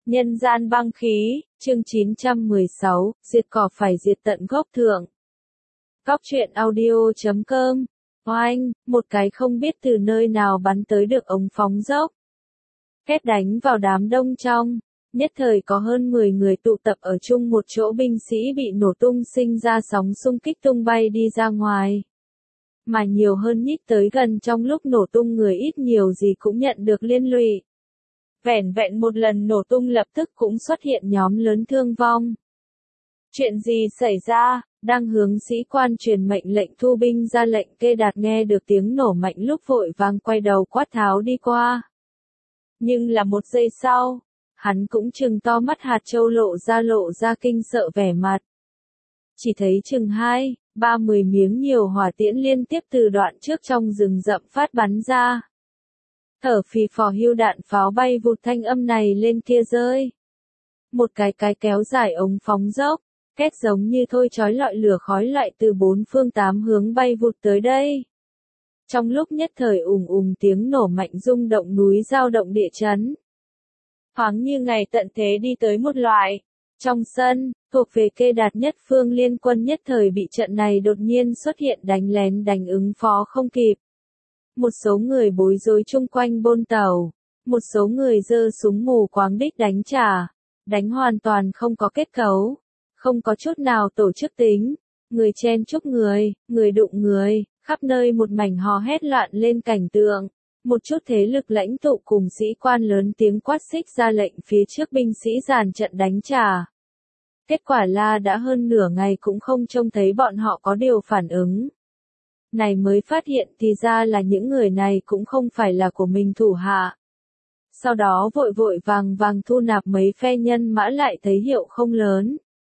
Nhân gian băng khí, chương 916, diệt cỏ phải diệt tận gốc thượng. Góc truyện audio.com. Oanh, một cái không biết từ nơi nào bắn tới được ống phóng dốc. Két đánh vào đám đông trong, nhất thời có hơn 10 người tụ tập ở chung một chỗ, binh sĩ bị nổ tung sinh ra sóng xung kích tung bay đi ra ngoài. Mà nhiều hơn nhích tới gần, trong lúc nổ tung người ít nhiều gì cũng nhận được liên lụy. Vẻn vẹn một lần nổ tung lập tức cũng xuất hiện nhóm lớn thương vong. Chuyện gì xảy ra? Đang hướng sĩ quan truyền mệnh lệnh thu binh ra lệnh, Kê Đạt nghe được tiếng nổ mạnh lúc vội vàng quay đầu quát tháo đi qua. Nhưng là một giây sau, hắn cũng trừng to mắt hạt châu lộ ra kinh sợ vẻ mặt. Chỉ thấy chừng 2-30 miếng nhiều hỏa tiễn liên tiếp từ đoạn trước trong rừng rậm phát bắn ra. Thở phì phò hưu đạn pháo bay vụt, thanh âm này lên kia rơi. Một cái kéo dài ống phóng dốc, két giống như thôi chói lọi lửa khói loại từ 4 phương 8 hướng bay vụt tới đây. Trong lúc nhất thời ùng tiếng nổ mạnh rung động núi, dao động địa chấn. Thoáng như ngày tận thế đi tới một loại. Trong sân, thuộc về Kê Đạt nhất phương liên quân nhất thời bị trận này đột nhiên xuất hiện đánh lén đánh ứng phó không kịp. Một số người bối rối chung quanh bôn tàu, một số người giơ súng mù quáng đích đánh trả, đánh hoàn toàn không có kết cấu, không có chút nào tổ chức tính, người chen chúc người đụng người, khắp nơi một mảnh hò hét loạn lên cảnh tượng. Một chút thế lực lãnh tụ cùng sĩ quan lớn tiếng quát xích ra lệnh phía trước binh sĩ dàn trận đánh trả. Kết quả là đã hơn nửa ngày cũng không trông thấy bọn họ có điều phản ứng. Này mới phát hiện thì ra là những người này cũng không phải là của mình thủ hạ. Sau đó vội vàng thu nạp mấy phe nhân mã, lại thấy hiệu không lớn.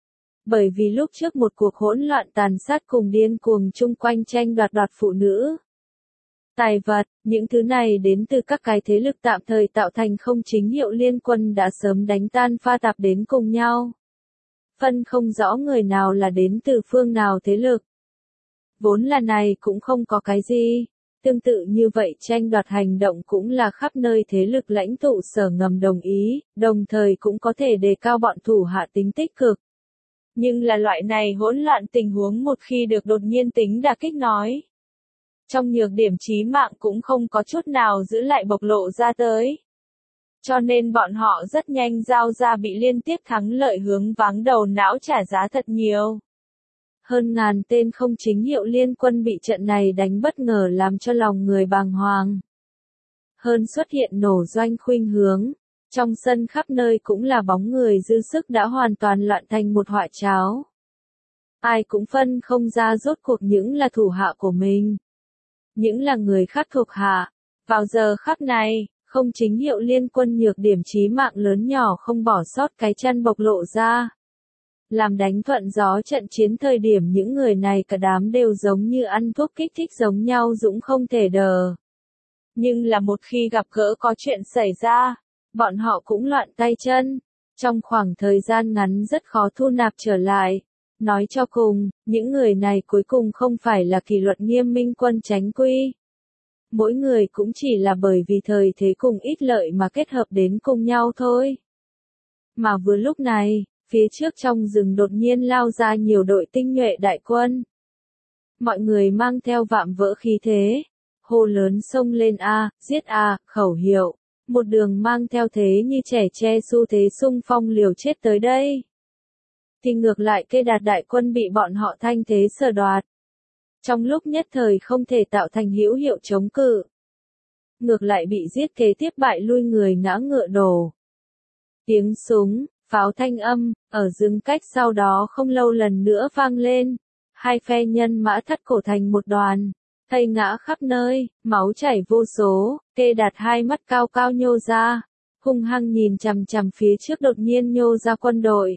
Bởi vì lúc trước một cuộc hỗn loạn tàn sát cùng điên cuồng chung quanh tranh đoạt phụ nữ, tài vật, những thứ này đến từ các cái thế lực tạm thời tạo thành không chính hiệu liên quân đã sớm đánh tan pha tạp đến cùng nhau. Phân không rõ người nào là đến từ phương nào thế lực. Vốn là này cũng không có cái gì. Tương tự như vậy tranh đoạt hành động cũng là khắp nơi thế lực lãnh tụ sở ngầm đồng ý, đồng thời cũng có thể đề cao bọn thủ hạ tính tích cực. Nhưng là loại này hỗn loạn tình huống một khi được đột nhiên tính đả kích nói. Trong nhược điểm chí mạng cũng không có chút nào giữ lại bộc lộ ra tới. Cho nên bọn họ rất nhanh giao ra bị liên tiếp thắng lợi hướng váng đầu não trả giá thật nhiều. Hơn ngàn tên không chính hiệu liên quân bị trận này đánh bất ngờ làm cho lòng người bàng hoàng. Hơn xuất hiện nổ doanh khuynh hướng. Trong sân khắp nơi cũng là bóng người dư sức đã hoàn toàn loạn thành một họa cháo. Ai cũng phân không ra rốt cuộc những là thủ hạ của mình, những là người khác thuộc hạ. Vào giờ khắc này, không chính hiệu liên quân nhược điểm chí mạng lớn nhỏ không bỏ sót cái chân bộc lộ ra. Làm đánh thuận gió trận chiến thời điểm những người này cả đám đều giống như ăn thuốc kích thích giống nhau dũng không thể đờ. Nhưng là một khi gặp gỡ có chuyện xảy ra, bọn họ cũng loạn tay chân. Trong khoảng thời gian ngắn rất khó thu nạp trở lại. Nói cho cùng, những người này cuối cùng không phải là kỷ luật nghiêm minh quân chánh quy. Mỗi người cũng chỉ là bởi vì thời thế cùng ít lợi mà kết hợp đến cùng nhau thôi. Mà vừa lúc này, phía trước trong rừng đột nhiên lao ra nhiều đội tinh nhuệ đại quân. Mọi người mang theo vạm vỡ khí thế, hô lớn xông lên giết khẩu hiệu, một đường mang theo thế như trẻ tre xu thế xung phong liều chết tới đây. Thì ngược lại Kê Đạt đại quân bị bọn họ thanh thế sở đoạt. Trong lúc nhất thời không thể tạo thành hữu hiệu chống cự. Ngược lại bị giết kế tiếp bại lui, người ngã ngựa đổ. Tiếng súng, pháo thanh âm, ở rừng cách sau đó không lâu lần nữa vang lên. Hai phe nhân mã thắt cổ thành một đoàn, thây ngã khắp nơi, máu chảy vô số. Kê Đạt hai mắt cao cao nhô ra, hung hăng nhìn chằm phía trước đột nhiên nhô ra quân đội.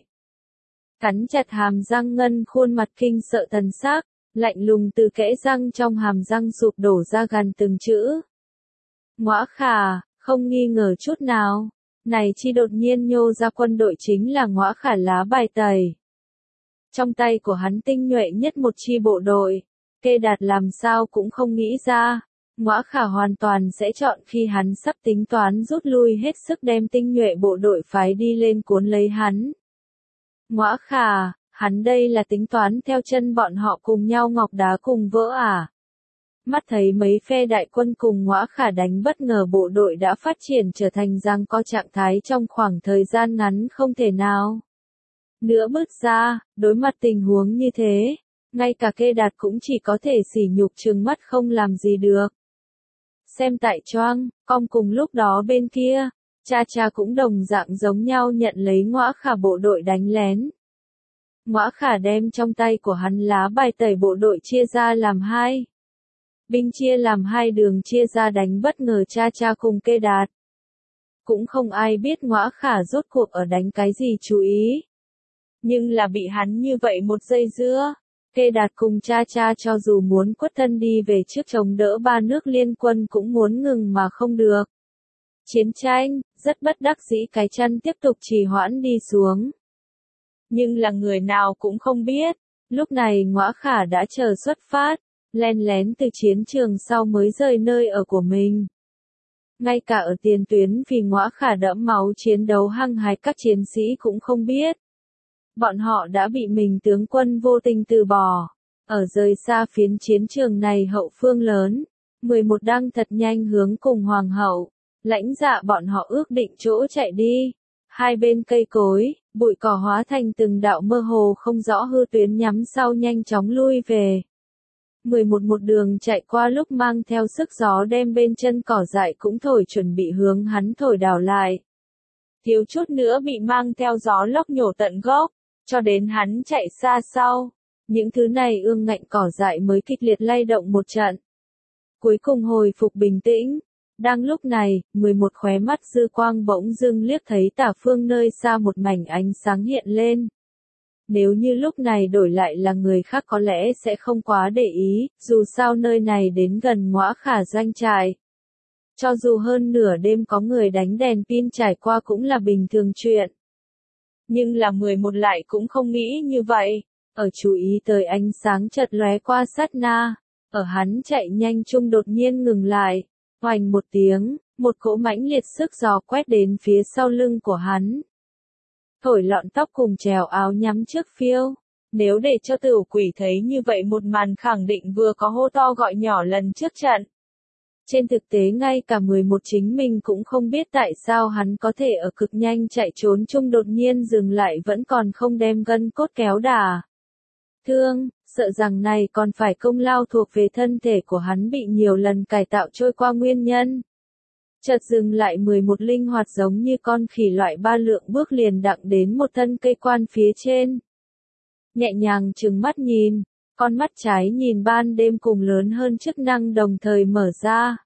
Cắn chặt hàm răng, ngân khuôn mặt kinh sợ thần sắc, lạnh lùng từ kẽ răng trong hàm răng sụp đổ ra gần từng chữ. Ngõa khả, không nghi ngờ chút nào. Này chi đột nhiên nhô ra quân đội chính là Ngõa Khả lá bài tẩy. Trong tay của hắn tinh nhuệ nhất một chi bộ đội, Kê Đạt làm sao cũng không nghĩ ra, Ngõa Khả hoàn toàn sẽ chọn khi hắn sắp tính toán rút lui hết sức đem tinh nhuệ bộ đội phái đi lên cuốn lấy hắn. Ngõa Khả, hắn đây là tính toán theo chân bọn họ cùng nhau ngọc đá cùng vỡ à? Mắt thấy mấy phe đại quân cùng Ngõa Khả đánh bất ngờ bộ đội đã phát triển trở thành giằng co trạng thái trong khoảng thời gian ngắn không thể nào nữa bước ra, đối mặt tình huống như thế, ngay cả Kê Đạt cũng chỉ có thể sỉ nhục trừng mắt không làm gì được. Xem tại choang, cong cùng lúc đó bên kia, cha cũng đồng dạng giống nhau nhận lấy Ngõa Khả bộ đội đánh lén. Ngõa Khả đem trong tay của hắn lá bài tẩy bộ đội chia ra làm hai. Binh chia làm hai đường chia ra đánh bất ngờ cha cùng Kê Đạt. Cũng không ai biết Ngõa Khả rốt cuộc ở đánh cái gì chú ý. Nhưng là bị hắn như vậy một giây giữa, Kê Đạt cùng cha cho dù muốn quất thân đi về trước chống đỡ ba nước liên quân cũng muốn ngừng mà không được. Chiến tranh, rất bất đắc dĩ cái chân tiếp tục trì hoãn đi xuống. Nhưng là người nào cũng không biết, lúc này Ngõa Khả đã chờ xuất phát, len lén từ chiến trường sau mới rời nơi ở của mình. Ngay cả ở tiền tuyến vì Ngõa Khả đẫm máu chiến đấu hăng hái các chiến sĩ cũng không biết. Bọn họ đã bị mình tướng quân vô tình từ bỏ. Ở rời xa phiến chiến trường này hậu phương lớn, 11 đang thật nhanh hướng cùng hoàng hậu, lãnh dạ bọn họ ước định chỗ chạy đi. Hai bên cây cối, bụi cỏ hóa thành từng đạo mơ hồ không rõ hư tuyến nhắm sau nhanh chóng lui về. 11 một đường chạy qua lúc mang theo sức gió đem bên chân cỏ dại cũng thổi chuẩn bị hướng hắn thổi đảo lại. Thiếu chút nữa bị mang theo gió lốc nhổ tận gốc, cho đến hắn chạy xa sau. Những thứ này ương ngạnh cỏ dại mới kịch liệt lay động một trận. Cuối cùng hồi phục bình tĩnh. Đang lúc này, 11 khóe mắt dư quang bỗng dưng liếc thấy tả phương nơi xa một mảnh ánh sáng hiện lên. Nếu như lúc này đổi lại là người khác có lẽ sẽ không quá để ý, dù sao nơi này đến gần Ngõa Khả doanh trại. Cho dù hơn nửa đêm có người đánh đèn pin trải qua cũng là bình thường chuyện. Nhưng là 11 lại cũng không nghĩ như vậy, ở chú ý tới ánh sáng chợt lóe qua sát na, ở hắn chạy nhanh chung đột nhiên ngừng lại, hoành một tiếng, một cỗ mãnh liệt sức gió quét đến phía sau lưng của hắn. Thổi lọn tóc cùng trèo áo nhắm trước phiêu, nếu để cho Tửu Quỷ thấy như vậy một màn khẳng định vừa có hô to gọi nhỏ lần trước trận. Trên thực tế ngay cả 11 chính mình cũng không biết tại sao hắn có thể ở cực nhanh chạy trốn chung đột nhiên dừng lại vẫn còn không đem gân cốt kéo đà. Thương, sợ rằng này còn phải công lao thuộc về thân thể của hắn bị nhiều lần cải tạo trôi qua nguyên nhân. Chợt dừng lại 11 linh hoạt giống như con khỉ loại 3 lượng bước liền đặng đến một thân cây quan phía trên. Nhẹ nhàng trừng mắt nhìn, con mắt trái nhìn ban đêm cùng lớn hơn chức năng đồng thời mở ra.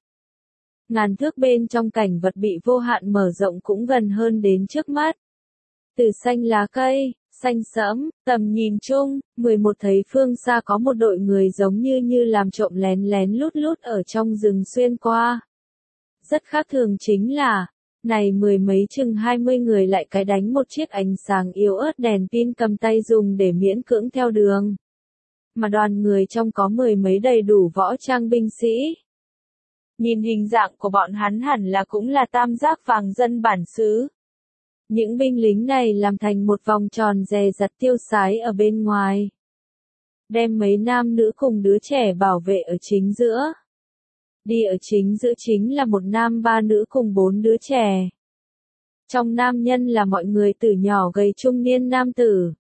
Ngàn thước bên trong cảnh vật bị vô hạn mở rộng cũng gần hơn đến trước mắt. Từ xanh lá cây, xanh sẫm, tầm nhìn chung, 11 thấy phương xa có một đội người giống như làm trộm lén lén lút ở trong rừng xuyên qua. Rất khác thường chính là, này mười mấy chừng 20 người lại cái đánh một chiếc ánh sáng yếu ớt đèn pin cầm tay dùng để miễn cưỡng theo đường. Mà đoàn người trong có mười mấy đầy đủ võ trang binh sĩ. Nhìn hình dạng của bọn hắn hẳn là cũng là tam giác vàng dân bản xứ. Những binh lính này làm thành một vòng tròn dè dặt tiêu sái ở bên ngoài. Đem mấy nam nữ cùng đứa trẻ bảo vệ ở chính giữa. Đi ở chính giữa chính là một nam 3 nữ cùng 4 đứa trẻ. Trong nam nhân là mọi người từ nhỏ gầy trung niên nam tử.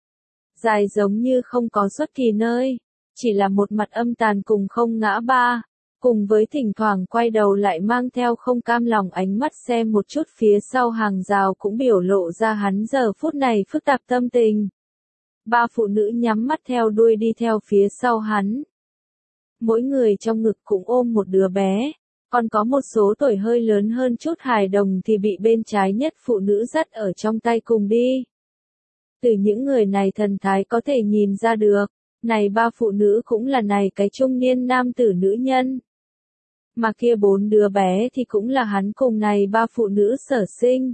Dài giống như không có xuất kỳ nơi, chỉ là một mặt âm tàn cùng không ngã ba, cùng với thỉnh thoảng quay đầu lại mang theo không cam lòng ánh mắt xem một chút phía sau hàng rào cũng biểu lộ ra hắn giờ phút này phức tạp tâm tình. 3 phụ nữ nhắm mắt theo đuôi đi theo phía sau hắn. Mỗi người trong ngực cũng ôm một đứa bé, còn có một số tuổi hơi lớn hơn chút hài đồng thì bị bên trái nhất phụ nữ dắt ở trong tay cùng đi. Từ những người này thần thái có thể nhìn ra được, này 3 phụ nữ cũng là này cái trung niên nam tử nữ nhân. Mà kia 4 đứa bé thì cũng là hắn cùng này 3 phụ nữ sở sinh.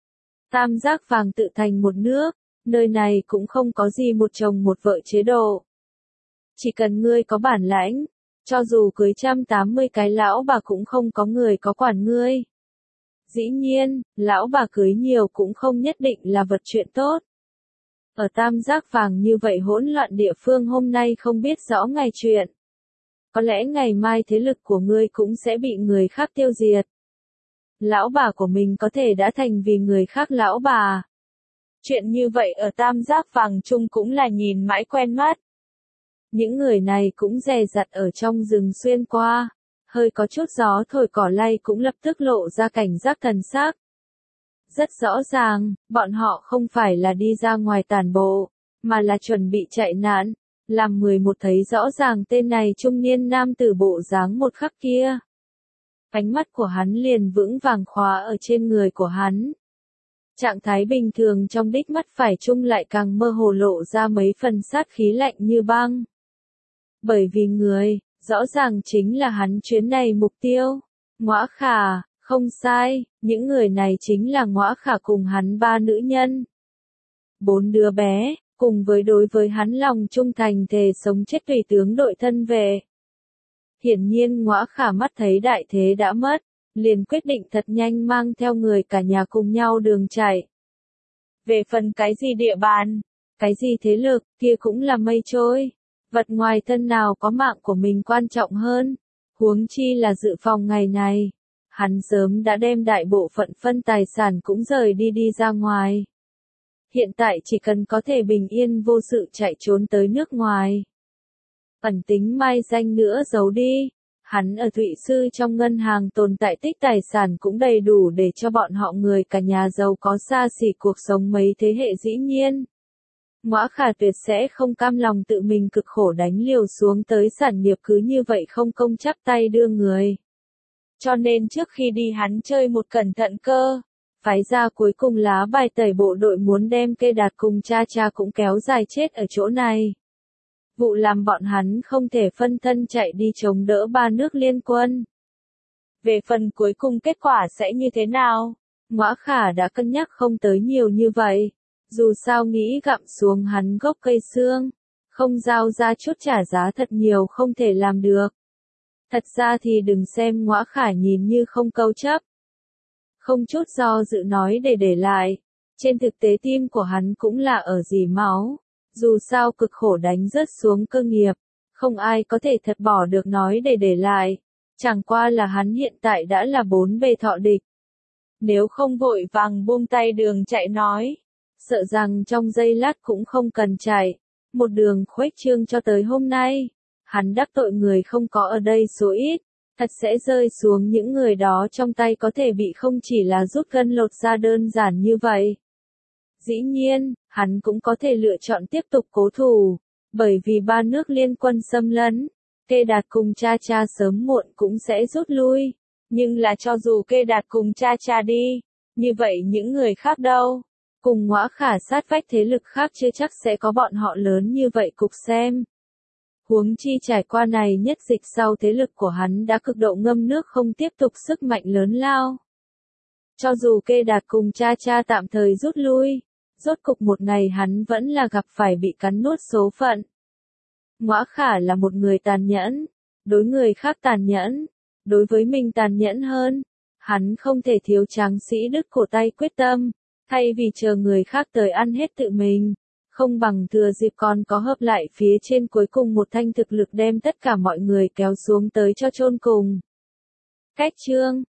Tam giác vàng tự thành một nước, nơi này cũng không có gì một chồng một vợ chế độ. Chỉ cần ngươi có bản lãnh, Cho dù cưới 180 cái lão bà cũng không có người có quản ngươi. Dĩ nhiên, lão bà cưới nhiều cũng không nhất định là vật chuyện tốt. Ở tam giác vàng như vậy hỗn loạn địa phương hôm nay không biết rõ ngày chuyện. Có lẽ ngày mai thế lực của ngươi cũng sẽ bị người khác tiêu diệt. Lão bà của mình có thể đã thành vì người khác lão bà. Chuyện như vậy ở tam giác vàng chung cũng là nhìn mãi quen mắt. Những người này cũng dè dặt ở trong rừng xuyên qua. Hơi có chút gió thổi cỏ lay cũng lập tức lộ ra cảnh giác thần sắc. Rất rõ ràng, bọn họ không phải là đi ra ngoài tản bộ, mà là chuẩn bị chạy nạn. Làm 11 thấy rõ ràng tên này trung niên nam tử bộ dáng một khắc kia. Ánh mắt của hắn liền vững vàng khóa ở trên người của hắn. Trạng thái bình thường trong đích mắt phải trung lại càng mơ hồ lộ ra mấy phần sát khí lạnh như băng. Bởi vì người, rõ ràng chính là hắn chuyến này mục tiêu. Ngõa Khả, không sai, những người này chính là Ngõa Khả cùng hắn 3 nữ nhân. 4 đứa bé, cùng với đối với hắn lòng trung thành thề sống chết tùy tướng đội thân về. Hiển nhiên Ngõa Khả mắt thấy đại thế đã mất, liền quyết định thật nhanh mang theo người cả nhà cùng nhau đường chạy. Về phần cái gì địa bàn, cái gì thế lực, kia cũng là mây trôi. Vật ngoài thân nào có mạng của mình quan trọng hơn, huống chi là dự phòng ngày này. Hắn sớm đã đem đại bộ phận phân tài sản cũng rời đi ra ngoài. Hiện tại chỉ cần có thể bình yên vô sự chạy trốn tới nước ngoài. Ẩn tính mai danh nữa giấu đi. Hắn ở Thụy Sư trong ngân hàng tồn tại tích tài sản cũng đầy đủ để cho bọn họ người cả nhà giàu có xa xỉ cuộc sống mấy thế hệ dĩ nhiên. Ngõa Khả tuyệt sẽ không cam lòng tự mình cực khổ đánh liều xuống tới sản nghiệp cứ như vậy không công chắp tay đưa người. Cho nên trước khi đi hắn chơi một cẩn thận cơ, phái ra cuối cùng lá bài tẩy bộ đội muốn đem Kê Đạt cùng cha cũng kéo dài chết ở chỗ này. Vụ làm bọn hắn không thể phân thân chạy đi chống đỡ 3 nước liên quân. Về phần cuối cùng kết quả sẽ như thế nào? Ngõa Khả đã cân nhắc không tới nhiều như vậy. Dù sao nghĩ gặm xuống hắn gốc cây xương, không giao ra chút trả giá thật nhiều không thể làm được. Thật ra thì đừng xem Ngõa Khả nhìn như không câu chấp. Không chút do dự nói để lại. Trên thực tế tim của hắn cũng là ở dỉ máu. Dù sao cực khổ đánh rớt xuống cơ nghiệp, không ai có thể thật bỏ được nói để lại. Chẳng qua là hắn hiện tại đã là 4 bề thọ địch. Nếu không vội vàng buông tay đường chạy nói, sợ rằng trong giây lát cũng không cần chạy. Một đường khuếch trương cho tới hôm nay, hắn đắc tội người không có ở đây số ít, thật sẽ rơi xuống những người đó trong tay có thể bị không chỉ là rút gân lột da đơn giản như vậy. Dĩ nhiên, hắn cũng có thể lựa chọn tiếp tục cố thủ, bởi vì 3 nước liên quân xâm lấn, Kê Đạt cùng cha sớm muộn cũng sẽ rút lui, nhưng là cho dù Kê Đạt cùng cha đi, như vậy những người khác đâu? Cùng Ngõa Khả sát vách thế lực khác chưa chắc sẽ có bọn họ lớn như vậy cục xem. Huống chi trải qua này nhất dịch sau thế lực của hắn đã cực độ ngâm nước không tiếp tục sức mạnh lớn lao. Cho dù Kê Đạt cùng cha tạm thời rút lui, rốt cục một ngày hắn vẫn là gặp phải bị cắn nuốt số phận. Ngõa Khả là một người tàn nhẫn, đối người khác tàn nhẫn, đối với mình tàn nhẫn hơn. Hắn không thể thiếu tráng sĩ đứt cổ tay quyết tâm, thay vì chờ người khác tới ăn hết tự mình, không bằng thừa dịp còn có hợp lại phía trên cuối cùng một thanh thực lực đem tất cả mọi người kéo xuống tới cho chôn cùng. Cách chương